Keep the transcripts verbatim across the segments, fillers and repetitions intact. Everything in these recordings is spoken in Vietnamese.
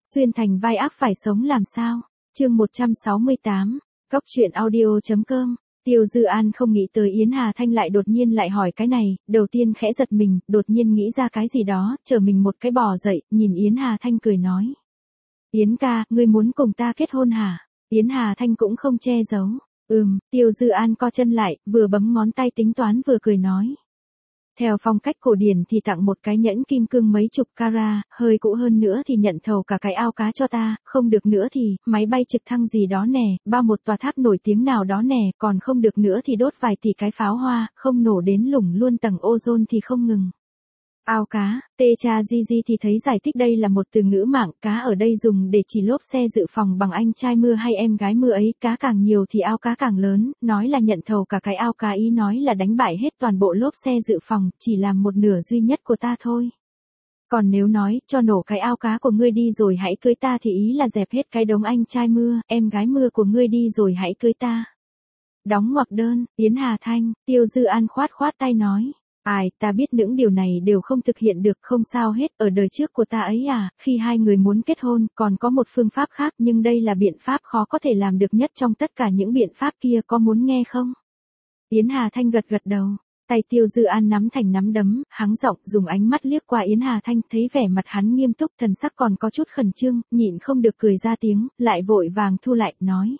Xuyên thành vai ác phải sống làm sao? Chương một trăm sáu mươi tám, Cóc truyện audio.com. Tiêu Dư An không nghĩ tới Yến Hà Thanh lại đột nhiên lại hỏi cái này, đầu tiên khẽ giật mình, đột nhiên nghĩ ra cái gì đó, trở mình một cái bò dậy, nhìn Yến Hà Thanh cười nói. Yến ca, ngươi muốn cùng ta kết hôn hả? Yến Hà Thanh cũng không che giấu. Ừm, Tiêu Dư An co chân lại, vừa bấm ngón tay tính toán vừa cười nói. Theo phong cách cổ điển thì tặng một cái nhẫn kim cương mấy chục carat, hơi cũ hơn nữa thì nhận thầu cả cái ao cá cho ta, không được nữa thì, máy bay trực thăng gì đó nè, bao một tòa tháp nổi tiếng nào đó nè, còn không được nữa thì đốt vài tỷ cái pháo hoa, không nổ đến lủng luôn tầng ozone thì không ngừng. Ao cá, tê cha di di thì thấy giải thích đây là một từ ngữ mạng, cá ở đây dùng để chỉ lốp xe dự phòng bằng anh trai mưa hay em gái mưa ấy, cá càng nhiều thì ao cá càng lớn, nói là nhận thầu cả cái ao cá ý nói là đánh bại hết toàn bộ lốp xe dự phòng, chỉ làm một nửa duy nhất của ta thôi. Còn nếu nói, cho nổ cái ao cá của ngươi đi rồi hãy cưới ta thì ý là dẹp hết cái đống anh trai mưa, em gái mưa của ngươi đi rồi hãy cưới ta. Đóng ngoặc đơn, Yến Hà Thanh, Tiêu Dư An khoát khoát tay nói. Ai, ta biết những điều này đều không thực hiện được, không sao hết, ở đời trước của ta ấy à, khi hai người muốn kết hôn, còn có một phương pháp khác nhưng đây là biện pháp khó có thể làm được nhất trong tất cả những biện pháp kia, có muốn nghe không? Yến Hà Thanh gật gật đầu, tay Tiêu Dư An nắm thành nắm đấm, hắng giọng dùng ánh mắt liếc qua Yến Hà Thanh, thấy vẻ mặt hắn nghiêm túc, thần sắc còn có chút khẩn trương, nhịn không được cười ra tiếng, lại vội vàng thu lại, nói.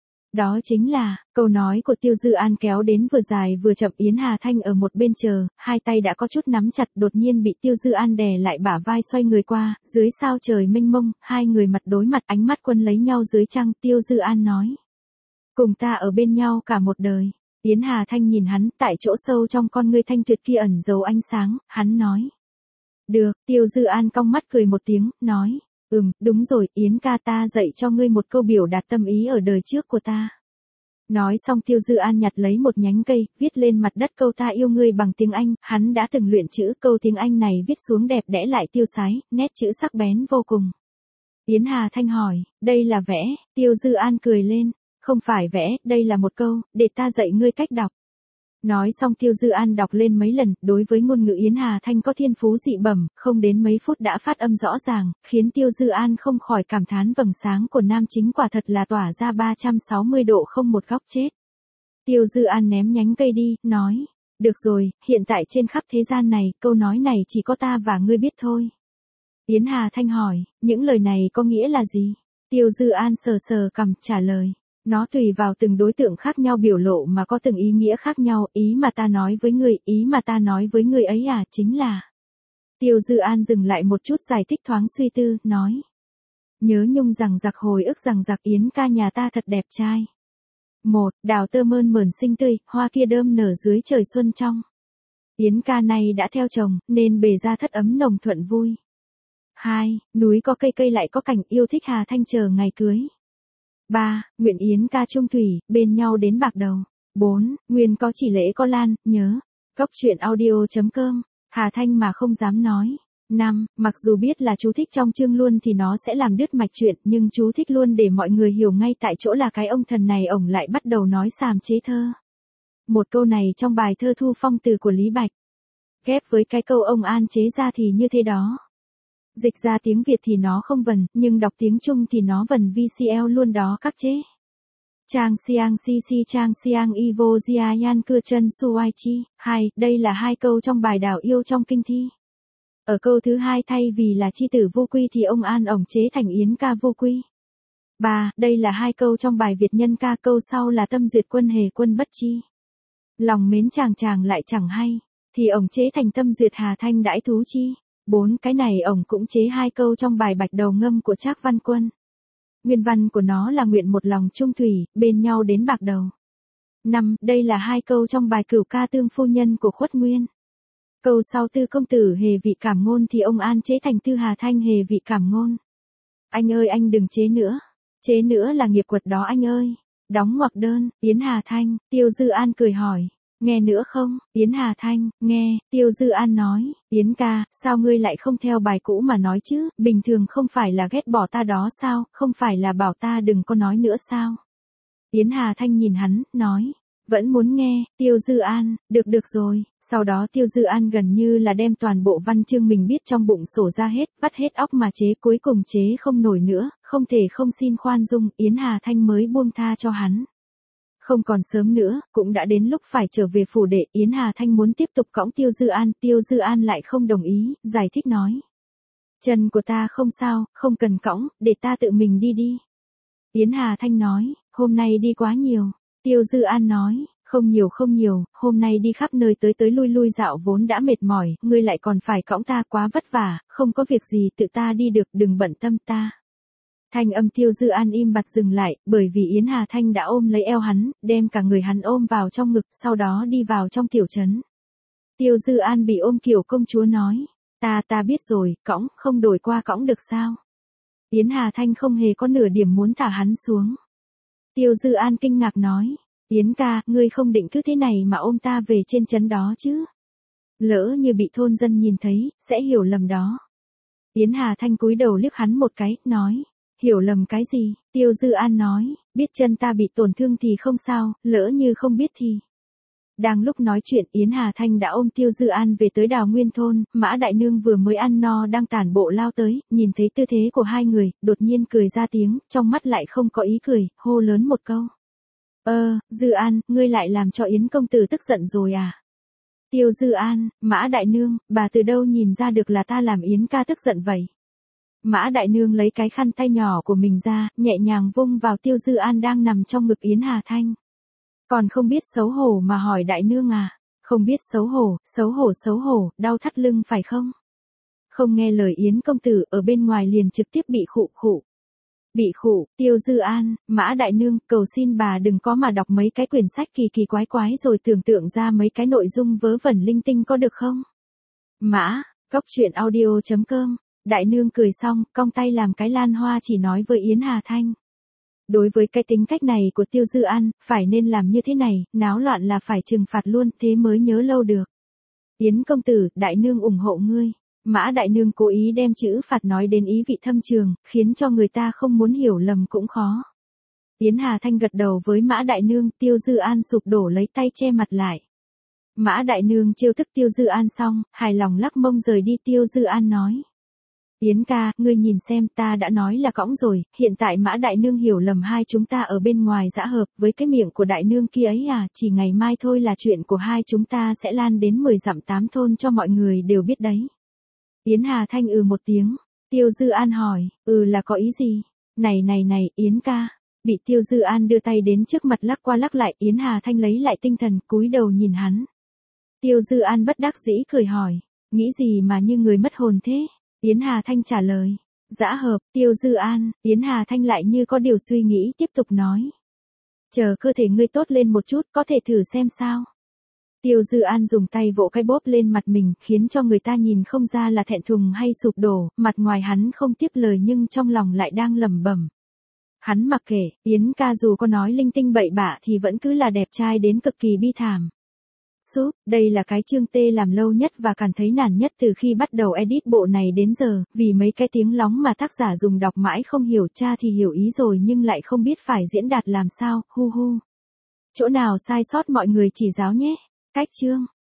Đó chính là, câu nói của Tiêu Dư An kéo đến vừa dài vừa chậm. Yến Hà Thanh ở một bên chờ, hai tay đã có chút nắm chặt, đột nhiên bị Tiêu Dư An đè lại bả vai xoay người qua, dưới sao trời mênh mông, hai người mặt đối mặt ánh mắt quân lấy nhau dưới trăng. Tiêu Dư An nói. Cùng ta ở bên nhau cả một đời. Yến Hà Thanh nhìn hắn, tại chỗ sâu trong con ngươi thanh tuyệt kia ẩn giấu ánh sáng, hắn nói. Được, Tiêu Dư An cong mắt cười một tiếng, nói. Ừm, đúng rồi, Yến ca ta dạy cho ngươi một câu biểu đạt tâm ý ở đời trước của ta. Nói xong Tiêu Dư An nhặt lấy một nhánh cây, viết lên mặt đất câu ta yêu ngươi bằng tiếng Anh, hắn đã từng luyện chữ, câu tiếng Anh này viết xuống đẹp đẽ lại tiêu sái, nét chữ sắc bén vô cùng. Yến Hà Thanh hỏi, đây là vẽ, Tiêu Dư An cười lên, không phải vẽ, đây là một câu, để ta dạy ngươi cách đọc. Nói xong Tiêu Dư An đọc lên mấy lần, đối với ngôn ngữ Yến Hà Thanh có thiên phú dị bẩm, không đến mấy phút đã phát âm rõ ràng, khiến Tiêu Dư An không khỏi cảm thán vầng sáng của nam chính quả thật là tỏa ra ba trăm sáu mươi độ không một góc chết. Tiêu Dư An ném nhánh cây đi, nói, được rồi, hiện tại trên khắp thế gian này, câu nói này chỉ có ta và ngươi biết thôi. Yến Hà Thanh hỏi, những lời này có nghĩa là gì? Tiêu Dư An sờ sờ cằm trả lời. Nó tùy vào từng đối tượng khác nhau biểu lộ mà có từng ý nghĩa khác nhau, ý mà ta nói với người, ý mà ta nói với người ấy à, chính là. Tiêu Dư An dừng lại một chút giải thích thoáng suy tư, nói. Nhớ nhung rằng giặc hồi ức rằng giặc Yến ca nhà ta thật đẹp trai. Một, đào tơ mơn mởn xinh tươi, hoa kia đơm nở dưới trời xuân trong. Yến ca này đã theo chồng, nên bề ra thất ấm nồng thuận vui. Hai, núi có cây cây lại có cảnh yêu thích Hà Thanh chờ ngày cưới. ba. Nguyện Yến ca chung thủy, bên nhau đến bạc đầu. bốn. Nguyên có chỉ lễ có lan, nhớ. Cóc truyện audio.com. Hà Thanh mà không dám nói. năm. Mặc dù biết là chú thích trong chương luôn thì nó sẽ làm đứt mạch chuyện, nhưng chú thích luôn để mọi người hiểu ngay tại chỗ là cái ông thần này ổng lại bắt đầu nói xàm chế thơ. Một câu này trong bài thơ Thu Phong từ của Lý Bạch. Ghép với cái câu ông An chế ra thì như thế đó. Dịch ra tiếng Việt thì nó không vần, nhưng đọc tiếng Trung thì nó vần vê xê lờ luôn đó các chế. Trang siang si si trang siang ivo jia yan cưa chân suai chi. Hai, đây là hai câu trong bài đảo yêu trong kinh thi. Ở câu thứ hai thay vì là chi tử vô quy thì ông An ổng chế thành Yến ca vô quy. Ba, đây là hai câu trong bài Việt nhân ca, câu sau là tâm duyệt quân hề quân bất chi. Lòng mến chàng chàng lại chẳng hay, thì ổng chế thành tâm duyệt Hà Thanh đãi thú chi. Bốn, cái này ổng cũng chế hai câu trong bài Bạch Đầu Ngâm của Trác Văn Quân. Nguyên văn của nó là nguyện một lòng chung thủy, bên nhau đến bạc đầu. Năm, đây là hai câu trong bài Cửu ca tương phu nhân của Khuất Nguyên. Câu sau tư công tử hề vị cảm ngôn thì ông An chế thành tư Hà Thanh hề vị cảm ngôn. Anh ơi anh đừng chế nữa. Chế nữa là nghiệp quật đó anh ơi. Đóng ngoặc đơn, Yến Hà Thanh, Tiêu Dư An cười hỏi. Nghe nữa không? Yến Hà Thanh, nghe, Tiêu Dư An nói, Yến ca, sao ngươi lại không theo bài cũ mà nói chứ, bình thường không phải là ghét bỏ ta đó sao, không phải là bảo ta đừng có nói nữa sao? Yến Hà Thanh nhìn hắn, nói, Vẫn muốn nghe, Tiêu Dư An, được được rồi. Sau đó Tiêu Dư An gần như là đem toàn bộ văn chương mình biết trong bụng sổ ra hết, vắt hết óc mà chế, cuối cùng chế không nổi nữa, không thể không xin khoan dung, Yến Hà Thanh mới buông tha cho hắn. Không còn sớm nữa, cũng đã đến lúc phải trở về phủ đệ, Yến Hà Thanh muốn tiếp tục cõng Tiêu Dư An, Tiêu Dư An lại không đồng ý, giải thích nói. Chân của ta không sao, không cần cõng, để ta tự mình đi đi. Yến Hà Thanh nói, hôm nay đi quá nhiều. Tiêu Dư An nói, không nhiều không nhiều, hôm nay đi khắp nơi tới tới lui lui dạo vốn đã mệt mỏi, ngươi lại còn phải cõng ta quá vất vả, không có việc gì tự ta đi được, đừng bận tâm ta. Thanh âm Tiêu Dư An im bặt dừng lại, bởi vì Yến Hà Thanh đã ôm lấy eo hắn, đem cả người hắn ôm vào trong ngực, sau đó đi vào trong tiểu trấn. Tiêu Dư An bị ôm kiểu công chúa nói, ta ta biết rồi, cõng, không đổi qua cõng được sao? Yến Hà Thanh không hề có nửa điểm muốn thả hắn xuống. Tiêu Dư An kinh ngạc nói, Yến ca, ngươi không định cứ thế này mà ôm ta về trên trấn đó chứ? Lỡ như bị thôn dân nhìn thấy, sẽ hiểu lầm đó. Yến Hà Thanh cúi đầu liếc hắn một cái, nói, hiểu lầm cái gì? Tiêu Dư An nói, biết chân ta bị tổn thương thì không sao, lỡ như không biết thì... Đang lúc nói chuyện Yến Hà Thanh đã ôm Tiêu Dư An về tới Đào Nguyên thôn, Mã Đại Nương vừa mới ăn no đang tản bộ lao tới, nhìn thấy tư thế của hai người, đột nhiên cười ra tiếng, trong mắt lại không có ý cười, hô lớn một câu. Ơ, Dư An, ngươi lại làm cho Yến công tử tức giận rồi à? Tiêu Dư An, Mã Đại Nương, bà từ đâu nhìn ra được là ta làm Yến ca tức giận vậy? Mã Đại Nương lấy cái khăn tay nhỏ của mình ra, nhẹ nhàng vung vào Tiêu Dư An đang nằm trong ngực Yến Hà Thanh. Còn không biết xấu hổ mà hỏi Đại Nương à? Không biết xấu hổ, xấu hổ xấu hổ, đau thắt lưng phải không? Không nghe lời Yến công tử ở bên ngoài liền trực tiếp bị khụ khụ. Bị khụ, Tiêu Dư An, Mã Đại Nương, cầu xin bà đừng có mà đọc mấy cái quyển sách kỳ kỳ quái quái rồi tưởng tượng ra mấy cái nội dung vớ vẩn linh tinh có được không? Mã, cóc truyện audio chấm com. Đại Nương cười xong, cong tay làm cái lan hoa chỉ nói với Yến Hà Thanh. Đối với cái tính cách này của Tiêu Dư An, phải nên làm như thế này, náo loạn là phải trừng phạt luôn, thế mới nhớ lâu được. Yến công tử, Đại Nương ủng hộ ngươi. Mã Đại Nương cố ý đem chữ phạt nói đến ý vị thâm trường, khiến cho người ta không muốn hiểu lầm cũng khó. Yến Hà Thanh gật đầu với Mã Đại Nương, Tiêu Dư An sụp đổ lấy tay che mặt lại. Mã Đại Nương trêu tức Tiêu Dư An xong, hài lòng lắc mông rời đi. Tiêu Dư An nói. Yến ca, ngươi nhìn xem, ta đã nói là cõng rồi, hiện tại Mã Đại Nương hiểu lầm hai chúng ta ở bên ngoài dã hợp, với cái miệng của Đại Nương kia ấy à, chỉ ngày mai thôi là chuyện của hai chúng ta sẽ lan đến mười dặm tám thôn cho mọi người đều biết đấy. Yến Hà Thanh ừ một tiếng, Tiêu Dư An hỏi, ừ là có ý gì? Này này này, Yến ca, bị Tiêu Dư An đưa tay đến trước mặt lắc qua lắc lại, Yến Hà Thanh lấy lại tinh thần, cúi đầu nhìn hắn. Tiêu Dư An bất đắc dĩ cười hỏi, nghĩ gì mà như người mất hồn thế? Yến Hà Thanh trả lời, dã hợp, Tiêu Dư An, Yến Hà Thanh lại như có điều suy nghĩ tiếp tục nói. Chờ cơ thể ngươi tốt lên một chút, có thể thử xem sao. Tiêu Dư An dùng tay vỗ cái bóp lên mặt mình, khiến cho người ta nhìn không ra là thẹn thùng hay sụp đổ, mặt ngoài hắn không tiếp lời nhưng trong lòng lại đang lẩm bẩm. Hắn mặc kệ, Yến ca dù có nói linh tinh bậy bạ thì vẫn cứ là đẹp trai đến cực kỳ bi thảm. Súp, đây là cái chương tê làm lâu nhất và cảm thấy nản nhất từ khi bắt đầu edit bộ này đến giờ, vì mấy cái tiếng lóng mà tác giả dùng đọc mãi không hiểu, cha thì hiểu ý rồi nhưng lại không biết phải diễn đạt làm sao, hu hu. Chỗ nào sai sót mọi người chỉ giáo nhé. Cách chương.